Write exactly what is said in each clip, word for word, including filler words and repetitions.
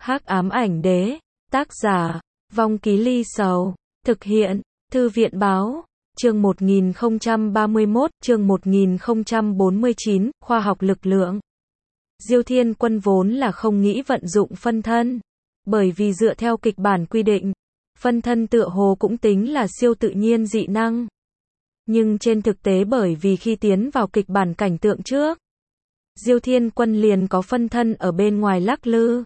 Hắc ám ảnh đế, tác giả, Vong Ký Ly Sầu, thực hiện, Thư viện báo, chương một nghìn không trăm ba mươi mốt, chương một nghìn không trăm bốn mươi chín, khoa học lực lượng. Diêu Thiên Quân vốn là không nghĩ vận dụng phân thân, bởi vì dựa theo kịch bản quy định, phân thân tựa hồ cũng tính là siêu tự nhiên dị năng. Nhưng trên thực tế bởi vì khi tiến vào kịch bản cảnh tượng trước, Diêu Thiên Quân liền có phân thân ở bên ngoài lắc lư.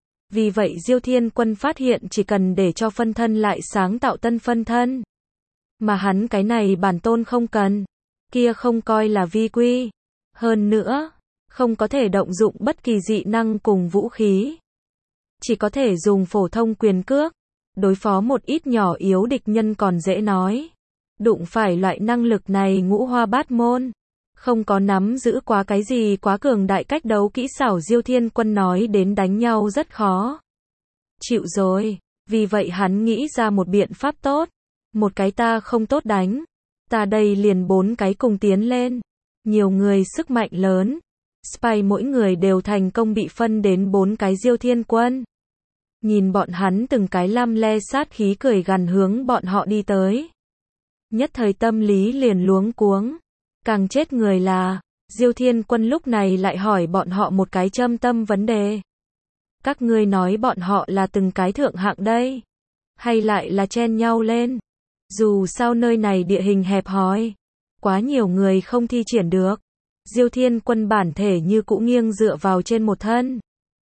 Vì vậy Diêu Thiên Quân phát hiện chỉ cần để cho phân thân lại sáng tạo tân phân thân. Mà hắn cái này bản tôn không cần, kia không coi là vi quy. Hơn nữa, không có thể động dụng bất kỳ dị năng cùng vũ khí. Chỉ có thể dùng phổ thông quyền cước, đối phó một ít nhỏ yếu địch nhân còn dễ nói. Đụng phải loại năng lực này ngũ hoa bát môn. Không có nắm giữ quá cái gì quá cường đại cách đấu kỹ xảo Diêu Thiên Quân nói đến đánh nhau rất khó. Chịu rồi, vì vậy hắn nghĩ ra một biện pháp tốt. Một cái ta không tốt đánh. Ta đây liền bốn cái cùng tiến lên. Nhiều người sức mạnh lớn. Spy mỗi người đều thành công bị phân đến bốn cái Diêu Thiên Quân. Nhìn bọn hắn từng cái lam le sát khí cười gằn hướng bọn họ đi tới. Nhất thời tâm lý liền luống cuống. Càng chết người là, Diêu Thiên Quân lúc này lại hỏi bọn họ một cái châm tâm vấn đề. Các ngươi nói bọn họ là từng cái thượng hạng đây, hay lại là chen nhau lên? Dù sao nơi này địa hình hẹp hòi, quá nhiều người không thi triển được. Diêu Thiên Quân bản thể như cũ nghiêng dựa vào trên một thân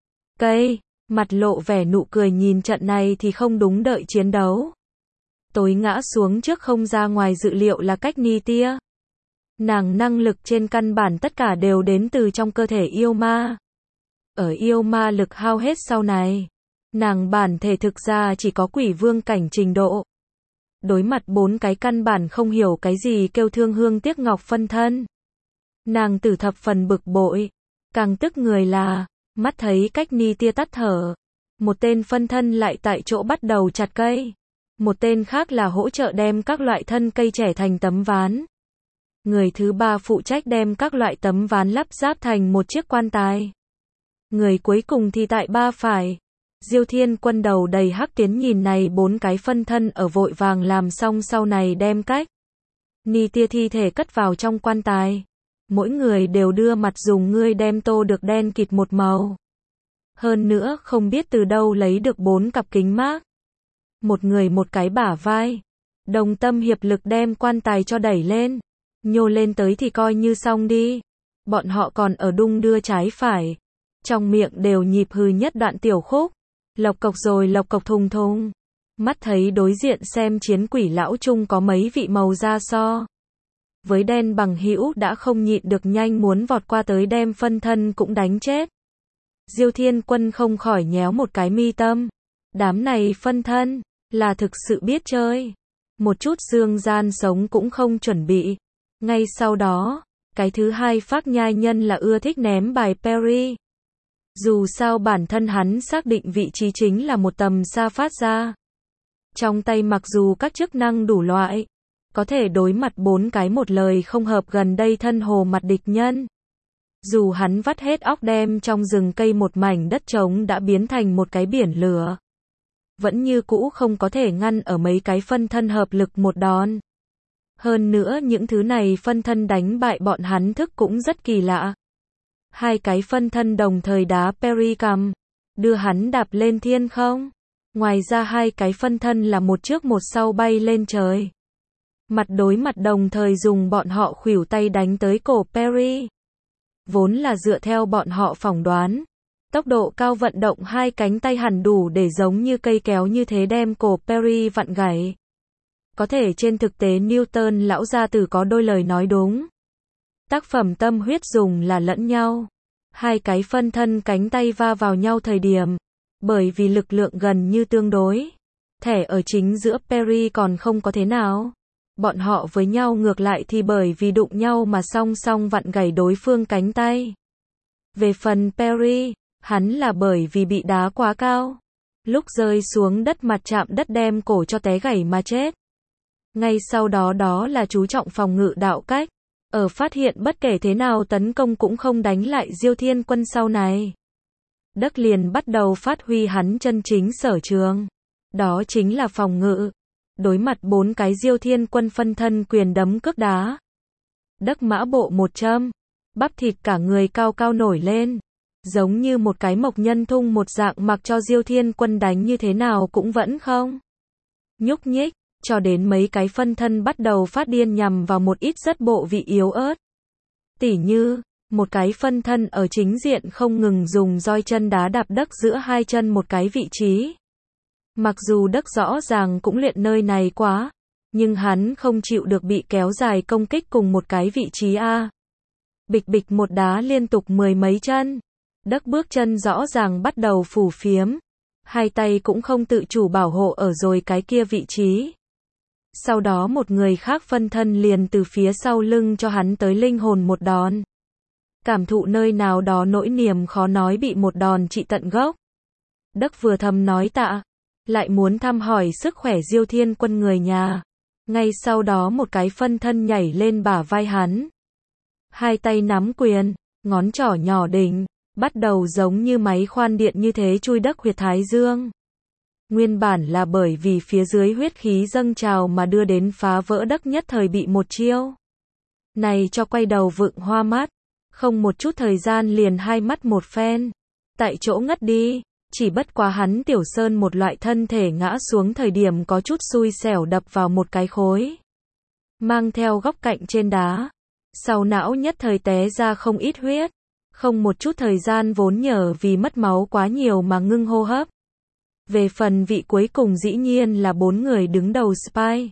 cây, mặt lộ vẻ nụ cười nhìn trận này thì không đúng đợi chiến đấu. Tối ngã xuống trước không ra ngoài dự liệu là cách Ni Tia. Nàng năng lực trên căn bản tất cả đều đến từ trong cơ thể yêu ma. Ở yêu ma lực hao hết sau này, nàng bản thể thực ra chỉ có quỷ vương cảnh trình độ. Đối mặt bốn cái căn bản không hiểu cái gì kêu thương hương tiếc ngọc phân thân. Nàng tử thập phần bực bội, càng tức người là, mắt thấy cách Ni Tia tắt thở. Một tên phân thân lại tại chỗ bắt đầu chặt cây. Một tên khác là hỗ trợ đem các loại thân cây trẻ thành tấm ván. Người thứ ba phụ trách đem các loại tấm ván lắp ráp thành một chiếc quan tài. Người cuối cùng thì tại ba phải. Diêu Thiên Quân đầu đầy hắc tiến nhìn này bốn cái phân thân ở vội vàng làm xong sau này đem cách Ni Tia thi thể cất vào trong quan tài. Mỗi người đều đưa mặt dùng ngươi đem tô được đen kịt một màu. Hơn nữa không biết từ đâu lấy được bốn cặp kính mát. Một người một cái bả vai. Đồng tâm hiệp lực đem quan tài cho đẩy lên. Nhô lên tới thì coi như xong đi. Bọn họ còn ở đung đưa trái phải. Trong miệng đều nhịp hư nhất đoạn tiểu khúc. Lộc cộc rồi lộc cộc thùng thùng. Mắt thấy đối diện xem chiến quỷ lão chung có mấy vị màu da so. Với đen bằng hữu đã không nhịn được nhanh muốn vọt qua tới đem phân thân cũng đánh chết. Diêu Thiên Quân không khỏi nhéo một cái mi tâm. Đám này phân thân, là thực sự biết chơi. Một chút dương gian sống cũng không chuẩn bị. Ngay sau đó, cái thứ hai phác nhai nhân là ưa thích ném bài Perry. Dù sao bản thân hắn xác định vị trí chính là một tầm xa phát ra. Trong tay mặc dù các chức năng đủ loại, có thể đối mặt bốn cái một lời không hợp gần đây thân hồ mặt địch nhân. Dù hắn vắt hết óc đem trong rừng cây một mảnh đất trống đã biến thành một cái biển lửa. Vẫn như cũ không có thể ngăn ở mấy cái phân thân hợp lực một đòn. Hơn nữa những thứ này phân thân đánh bại bọn hắn thức cũng rất kỳ lạ. Hai cái phân thân đồng thời đá Perry cầm, đưa hắn đạp lên thiên không. Ngoài ra hai cái phân thân là một trước một sau bay lên trời. Mặt đối mặt đồng thời dùng bọn họ khuỷu tay đánh tới cổ Perry. Vốn là dựa theo bọn họ phỏng đoán. Tốc độ cao vận động hai cánh tay hẳn đủ để giống như cây kéo như thế đem cổ Perry vặn gãy. Có thể trên thực tế Newton lão gia tử có đôi lời nói đúng. Tác phẩm tâm huyết dùng là lẫn nhau. Hai cái phân thân cánh tay va vào nhau thời điểm. Bởi vì lực lượng gần như tương đối. Thẻ ở chính giữa Perry còn không có thế nào. Bọn họ với nhau ngược lại thì bởi vì đụng nhau mà song song vặn gãy đối phương cánh tay. Về phần Perry, hắn là bởi vì bị đá quá cao. Lúc rơi xuống đất mặt chạm đất đem cổ cho té gãy mà chết. Ngay sau đó đó là chú trọng phòng ngự đạo cách. Ở phát hiện bất kể thế nào tấn công cũng không đánh lại Diêu Thiên Quân sau này. Đức liền bắt đầu phát huy hắn chân chính sở trường. Đó chính là phòng ngự. Đối mặt bốn cái Diêu Thiên Quân phân thân quyền đấm cước đá. Đức mã bộ một châm, bắp thịt cả người cao cao nổi lên, giống như một cái mộc nhân thung một dạng, mặc cho Diêu Thiên Quân đánh như thế nào cũng vẫn không nhúc nhích, cho đến mấy cái phân thân bắt đầu phát điên nhằm vào một ít rất bộ vị yếu ớt. Tỉ như, một cái phân thân ở chính diện không ngừng dùng roi chân đá đạp Đức giữa hai chân một cái vị trí. Mặc dù Đức rõ ràng cũng luyện nơi này quá, nhưng hắn không chịu được bị kéo dài công kích cùng một cái vị trí a. Bịch bịch một đá liên tục mười mấy chân. Đức bước chân rõ ràng bắt đầu phù phiếm. Hai tay cũng không tự chủ bảo hộ ở rồi cái kia vị trí. Sau đó một người khác phân thân liền từ phía sau lưng cho hắn tới linh hồn một đòn. Cảm thụ nơi nào đó nỗi niềm khó nói bị một đòn trị tận gốc. Đức vừa thầm nói tạ, lại muốn thăm hỏi sức khỏe Diêu Thiên Quân người nhà. Ngay sau đó một cái phân thân nhảy lên bả vai hắn. Hai tay nắm quyền, ngón trỏ nhỏ đỉnh, bắt đầu giống như máy khoan điện như thế chui Đức huyệt thái dương. Nguyên bản là bởi vì phía dưới huyết khí dâng trào mà đưa đến phá vỡ Đức nhất thời bị một chiêu này cho quay đầu vựng hoa mắt, không một chút thời gian liền hai mắt một phen, tại chỗ ngất đi. Chỉ bất quá hắn Tiểu Sơn một loại thân thể ngã xuống thời điểm có chút xui xẻo đập vào một cái khối mang theo góc cạnh trên đá, sau não nhất thời té ra không ít huyết, không một chút thời gian vốn nhờ vì mất máu quá nhiều mà ngưng hô hấp. Về phần vị cuối cùng dĩ nhiên là bốn người đứng đầu Spy.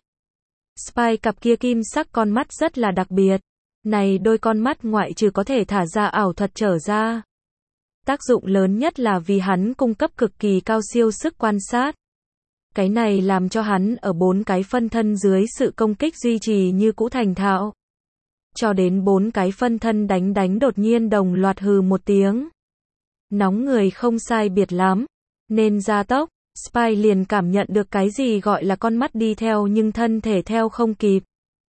Spy cặp kia kim sắc con mắt rất là đặc biệt. Này đôi con mắt ngoại trừ có thể thả ra ảo thuật trở ra. Tác dụng lớn nhất là vì hắn cung cấp cực kỳ cao siêu sức quan sát. Cái này làm cho hắn ở bốn cái phân thân dưới sự công kích duy trì như cũ thành thạo. Cho đến bốn cái phân thân đánh đánh đột nhiên đồng loạt hừ một tiếng. Nóng người không sai biệt lắm. Nên gia tốc, Spy liền cảm nhận được cái gì gọi là con mắt đi theo nhưng thân thể theo không kịp.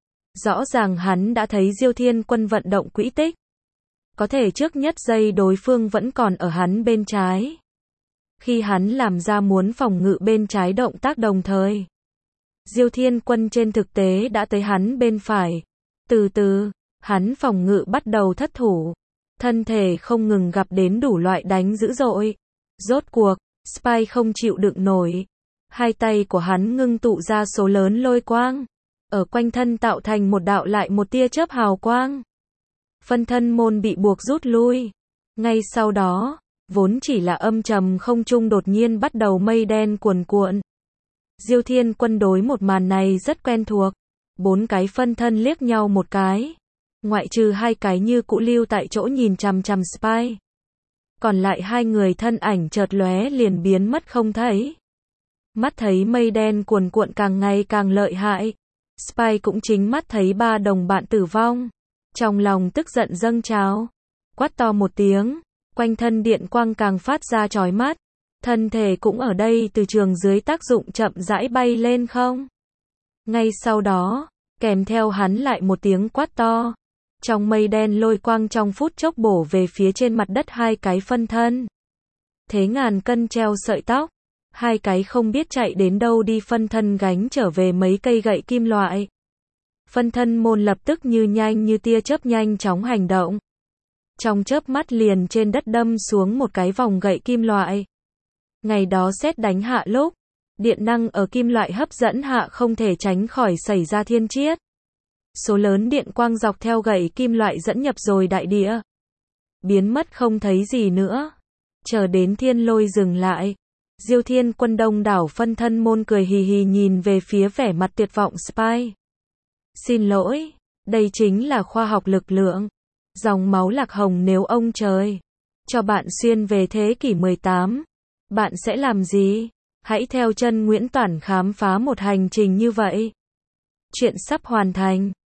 Rõ ràng hắn đã thấy Diêu Thiên Quân vận động quỹ tích. Có thể trước nhất giây đối phương vẫn còn ở hắn bên trái. Khi hắn làm ra muốn phòng ngự bên trái động tác đồng thời, Diêu Thiên Quân trên thực tế đã tới hắn bên phải. Từ từ, hắn phòng ngự bắt đầu thất thủ. Thân thể không ngừng gặp đến đủ loại đánh dữ dội. Rốt cuộc, Spy không chịu đựng nổi. Hai tay của hắn ngưng tụ ra số lớn lôi quang. Ở quanh thân tạo thành một đạo lại một tia chớp hào quang. Phân thân môn bị buộc rút lui. Ngay sau đó, vốn chỉ là âm trầm không trung đột nhiên bắt đầu mây đen cuồn cuộn. Diêu Thiên Quân đối một màn này rất quen thuộc. Bốn cái phân thân liếc nhau một cái. Ngoại trừ hai cái như cũ lưu tại chỗ nhìn chằm chằm Spy. Còn lại hai người thân ảnh chợt lóe liền biến mất không thấy. Mắt thấy mây đen cuồn cuộn càng ngày càng lợi hại. Spy cũng chính mắt thấy ba đồng bạn tử vong. Trong lòng tức giận dâng trào. Quát to một tiếng. Quanh thân điện quang càng phát ra chói mắt. Thân thể cũng ở đây từ trường dưới tác dụng chậm rãi bay lên không. Ngay sau đó, kèm theo hắn lại một tiếng quát to. Trong mây đen lôi quang trong phút chốc bổ về phía trên mặt đất hai cái phân thân. Thế ngàn cân treo sợi tóc. Hai cái không biết chạy đến đâu đi phân thân gánh trở về mấy cây gậy kim loại. Phân thân môn lập tức như nhanh như tia chớp nhanh chóng hành động. Trong chớp mắt liền trên đất đâm xuống một cái vòng gậy kim loại. Ngày đó sét đánh hạ lúc, điện năng ở kim loại hấp dẫn hạ không thể tránh khỏi xảy ra thiên chiết. Số lớn điện quang dọc theo gậy kim loại dẫn nhập rồi đại địa. Biến mất không thấy gì nữa. Chờ đến thiên lôi dừng lại. Diêu Thiên Quân đông đảo phân thân môn cười hì hì nhìn về phía vẻ mặt tuyệt vọng Spy. Xin lỗi, đây chính là khoa học lực lượng. Dòng máu lạc hồng nếu ông trời cho bạn xuyên về thế kỷ mười tám, bạn sẽ làm gì? Hãy theo chân Nguyễn Toản khám phá một hành trình như vậy. Chuyện sắp hoàn thành.